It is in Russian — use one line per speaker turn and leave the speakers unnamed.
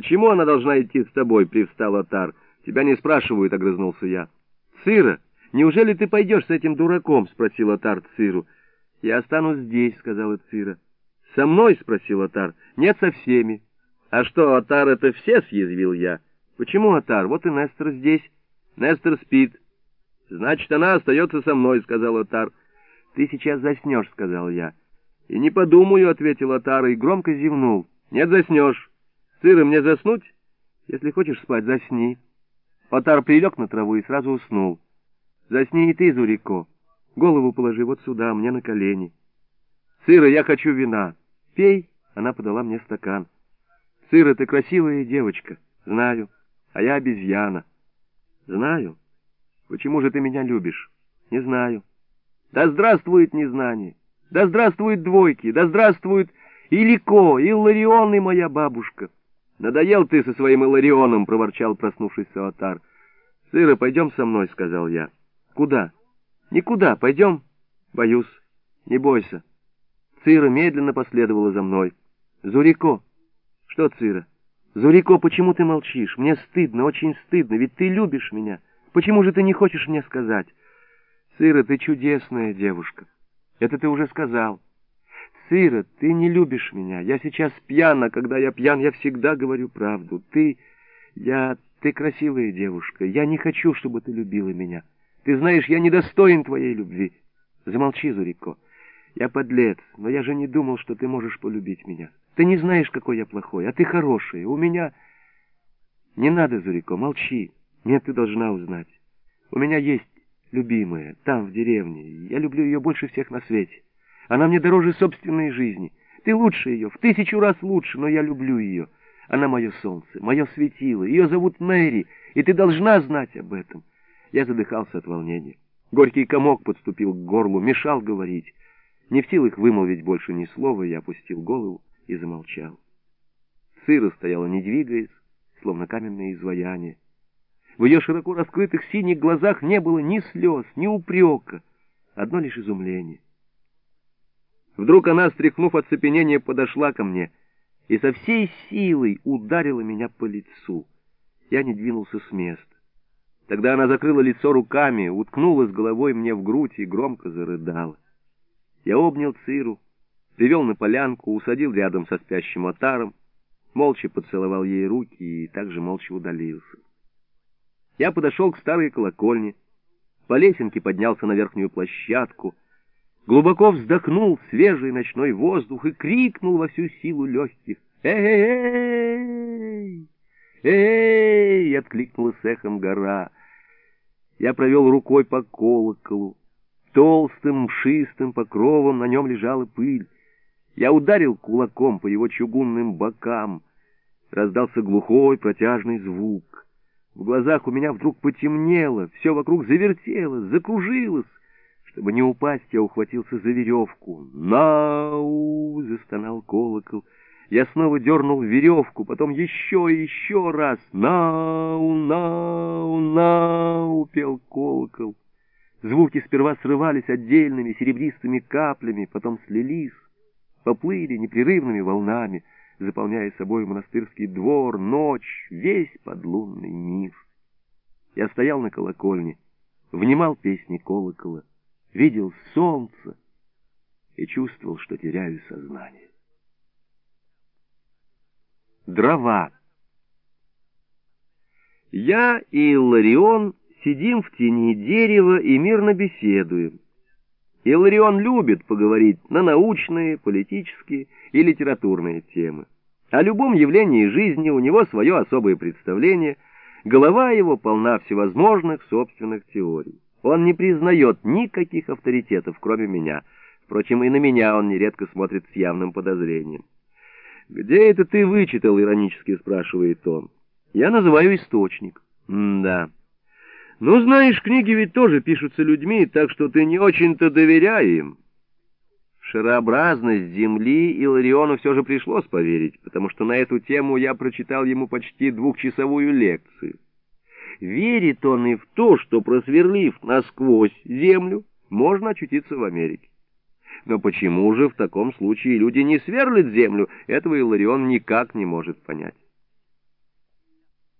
«Почему она должна идти с тобой?» — привстал Отар. «Тебя не спрашивают», — огрызнулся я. «Цира, неужели ты пойдешь с этим дураком?» — спросил Отар Циру. «Я останусь здесь», — сказала Цира. «Со мной?» — спросил Отар. «Нет, со всеми». «А что, Отар, это все?» — съязвил я. «Почему, Отар? Вот и Нестор здесь». «Нестор спит». «Значит, она остается со мной», — сказал Отар. «Ты сейчас заснешь», — сказал я. «И не подумаю», — ответил Отар и громко зевнул. «Нет, заснешь. Цира, мне заснуть?» «Если хочешь спать, засни». Отар прилег на траву и сразу уснул. «Засни и ты, Зурико. Голову положи вот сюда, мне на колени». «Цира, я хочу вина». «Пей». Она подала мне стакан. «Цира, ты красивая девочка». «Знаю. А я обезьяна». «Знаю. Почему же ты меня любишь?» «Не знаю». «Да здравствует незнание! Да здравствует двойки! Да здравствует Илико, Илларион и моя бабушка!» «Надоел ты со своим Илларионом!» — проворчал проснувшийся Отар. «Цира, пойдем со мной», — сказал я. «Куда?» «Никуда. Пойдем?» «Боюсь». «Не бойся». Цира медленно последовала за мной. «Зурико!» «Что, Цира?» «Зурико, почему ты молчишь? Мне стыдно, очень стыдно, ведь ты любишь меня. Почему же ты не хочешь мне сказать?» «Цира, ты чудесная девушка. Это ты уже сказал. Цира, ты не любишь меня. Я сейчас пьяна. Когда я пьян, я всегда говорю правду. Ты красивая девушка. Я не хочу, чтобы ты любила меня. Ты знаешь, я недостоин твоей любви. Замолчи, Зурико. Я подлец, но я же не думал, что ты можешь полюбить меня. Ты не знаешь, какой я плохой, а ты хорошая. У меня... Не надо, Зурико, молчи. Нет, ты должна узнать. У меня есть любимая, там, в деревне. Я люблю ее больше всех на свете. Она мне дороже собственной жизни. Ты лучше ее, в 1000 раз лучше, но я люблю ее. Она мое солнце, мое светило. Ее зовут Мэри, и ты должна знать об этом. Я задыхался от волнения. Горький комок подступил к горлу, мешал говорить. Не в силах вымолвить больше ни слова, я опустил голову и замолчал. Цира стояла, не двигаясь, словно каменное изваяние. В ее широко раскрытых синих глазах не было ни слез, ни упрека, одно лишь изумление. Вдруг она, стряхнув оцепенение, подошла ко мне и со всей силой ударила меня по лицу. Я не двинулся с места. Тогда она закрыла лицо руками, уткнулась головой мне в грудь и громко зарыдала. Я обнял Циру, привел на полянку, усадил рядом со спящим Отаром, молча поцеловал ей руки и также молча удалился. Я подошел к старой колокольне, по лесенке поднялся на верхнюю площадку, глубоко вздохнул свежий ночной воздух и крикнул во всю силу легких: «Эй-эй-эй! Эй!» — откликнулась эхом гора. Я провел рукой по колоколу. Толстым мшистым покровом на нем лежала пыль. Я ударил кулаком по его чугунным бокам. Раздался глухой протяжный звук. В глазах у меня вдруг потемнело, все вокруг завертелось, закружилось. Чтобы не упасть, я ухватился за веревку. «Нау!» — застонал колокол. Я снова дернул веревку, потом еще и еще раз. «Нау! Нау! Нау!» — пел колокол. Звуки сперва срывались отдельными серебристыми каплями, потом слились, поплыли непрерывными волнами, заполняя собой монастырский двор, ночь, весь подлунный мир. Я стоял на колокольне, внимал песни колокола, видел солнце и чувствовал, что теряю сознание. Дрова. Я и Илларион сидим в тени дерева и мирно беседуем. Илларион любит поговорить на научные, политические и литературные темы. О любом явлении жизни у него свое особое представление, голова его полна всевозможных собственных теорий. Он не признает никаких авторитетов, кроме меня. Впрочем, и на меня он нередко смотрит с явным подозрением. «Где это ты вычитал?» — иронически спрашивает он. Я называю источник. Да. Ну, знаешь, книги ведь тоже пишутся людьми, так что ты не очень-то доверяй им. В шарообразность Земли Иллариону все же пришлось поверить, потому что на эту тему я прочитал ему почти 2-часовую лекцию. Верит он и в то, что, просверлив насквозь Землю, можно очутиться в Америке. Но почему же в таком случае люди не сверлят Землю, этого Илларион никак не может понять.